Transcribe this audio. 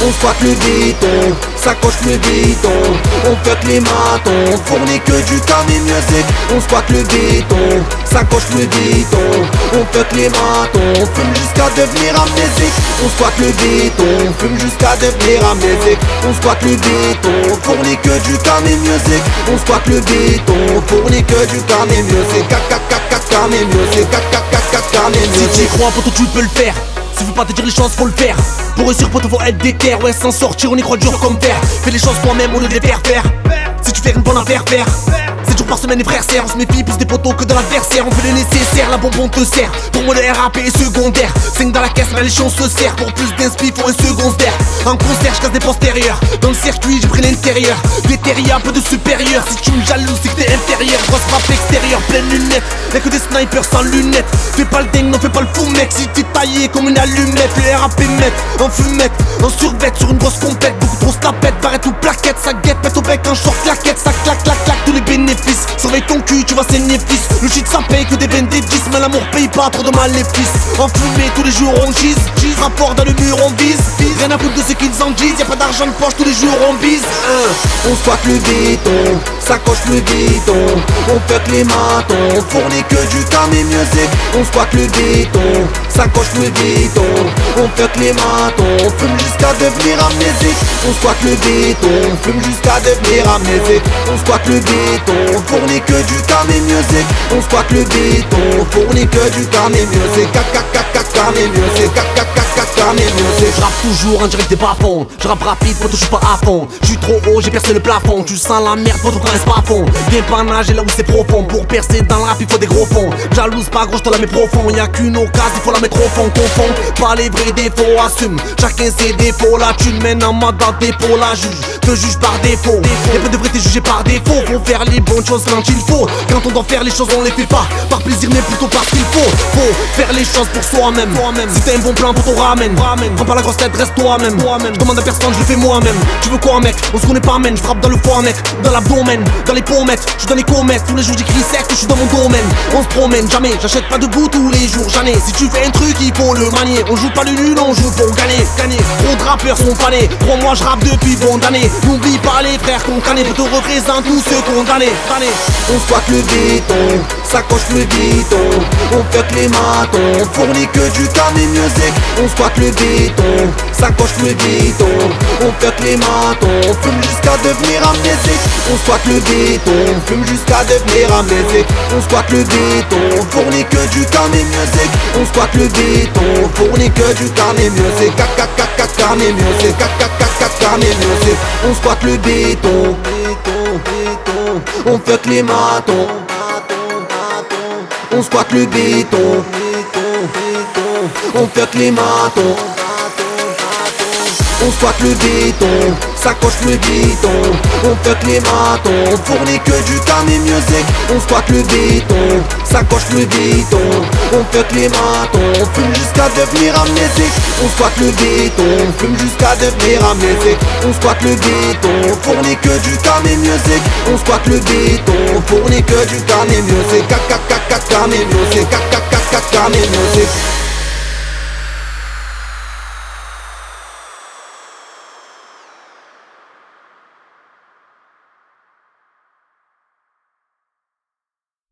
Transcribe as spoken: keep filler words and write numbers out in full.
On squatte le béton, ça coche le béton. On fête les matons, on fournit que du Camé Music. On squatte le béton, ça coche le béton. On fête les matons, on fume jusqu'à devenir amnésique. On squatte le béton, on fume jusqu'à devenir amnésique. On squatte le béton, on fournit que du Camé Music. On squatte le béton, on fournit que du Camé Music. Camé Music, Camé Music. Si t'y crois, poto, tu peux le faire. Si veux pas te dire les choses, faut le faire. Pour réussir, poto, faut être déter. Ouais, sans sortir, on y croit dur comme fer. Fais les choses toi-même au lieu de les faire faire. Si tu fais une bonne affaire, faire. sept jours par semaine, les frères serrent. On se méfie plus des potos que de l'adversaire. On fait le nécessaire, la bombe on te sert. Pour moi, le R A P est secondaire. cinq dans la caisse, la légion se sert. Pour plus d'inspi, faut un secondaire. En concert, j'casse des postérieurs. Dans le circuit, j'ai pris l'intérieur. Des terriers, un peu de supérieur. Si tu me jalouses, c'est que t'es inférieur. Grosse frappe extérieure, pleine lunette. Y'a que des snipers sans lunettes. Fais pas le dingue, non fais pas le fou mec. Si t'es taillé comme une allumette, le R A P mec, en fumette, en survêt sur une grosse compète. Beaucoup trop se la pète, barrette ou plaquette. Ça guette, pète au bec, un short claquette. Ça claque, claque, claque, tous les bénéfices. Surveille ton cul, tu vas saigner fils. Le shit ça paye que des vingt-dix. Mais l'amour paye pas trop de maléfices. En fumée, tous les jours on gise. Rapport dans le mur, on vise. Rien à foutre de ce qu'ils en disent. Y'a pas d'argent de poche, tous les jours on bise. On squatte le béton, ça coche le béton. On fête les matons, on fournit que du Camé Music. On squatte le béton, ça coche le béton. On fête les matons, on fume jusqu'à devenir amnésique. On squatte le béton, on fume jusqu'à devenir amnésique. On squatte le béton, on fournit que du Camé Music. On squatte le béton, on fournit que du Camé Music. Camé Music, Camé Music. J'rappe toujours en direct des bas-fonds. J'rappe rapide, poto, j'suis pas à fond. J'suis trop haut, j'ai percé le plafond. Tu sens la merde, poto, quand reste pas à fond. Viens pas nager là où c'est profond. Pour percer dans le rap, il faut des gros fonds. Jalouse pas gros, j'te la mets profond. Y'a qu'une occasion, il faut la mettre au fond. Confond, pas les vrais défauts, assume. Chacun ses défauts, la thune mène en mode dans dépôt. La juge, te juge par défaut. Y'a pas de vrai, t'es jugé par défaut. Faut faire les bonnes choses quand il faut. Quand on doit faire les choses, on les fait pas par plaisir, mais plutôt parce qu'il faut. Faut faire les choses pour soi-même. Si t'as un bon plan, poto, ramène. Prends pas la grosse tête, reste toi-même. Je demande à personne, je le fais moi-même. Tu veux quoi, mec? On se connaît pas, man. Je frappe dans le foie, mec. Dans l'abdomen, dans les pommettes. Je dans les comètes. Tous les jours, j'écris sec, je suis dans mon domaine. On se promène, jamais. J'achète pas de bout tous les jours, jamais. Si tu fais un truc, il faut le manier. On joue pas le nul, on joue pour gagner. Gagner. Trop de rappeurs sont fanés. Crois-moi, je rappe depuis bon d'années. N'oublie pas les frères qu'on canne. Te représente tous ceux condamnés. On squatte le béton, ça coche le béton. On fête les matons, on fournit que du Camé Music. On squatte le béton, ça coche le béton. On fête les matons, on fume jusqu'à devenir amnésique. On squatte le béton, on fume jusqu'à devenir amnésique. On squatte le béton, on fournit que du Camé Music. On squatte le béton, on fournit que du Camé Music. Camé Music, Camé Music. On squatte le béton, on fête les matons. On squatte le béton, on fête les matons. On squatte le béton, ça coche le béton. On fête les matons, on fournit que du Camé Music. On squatte le béton, ça coche le béton. On fête les matons, on fume jusqu'à devenir amnésique. On squatte le béton, on fume jusqu'à devenir amnésique. On squatte le béton, on fournit que du Camé Music. On squatte le béton, on fournit que du Camé Music. Camé Music, Camé Music.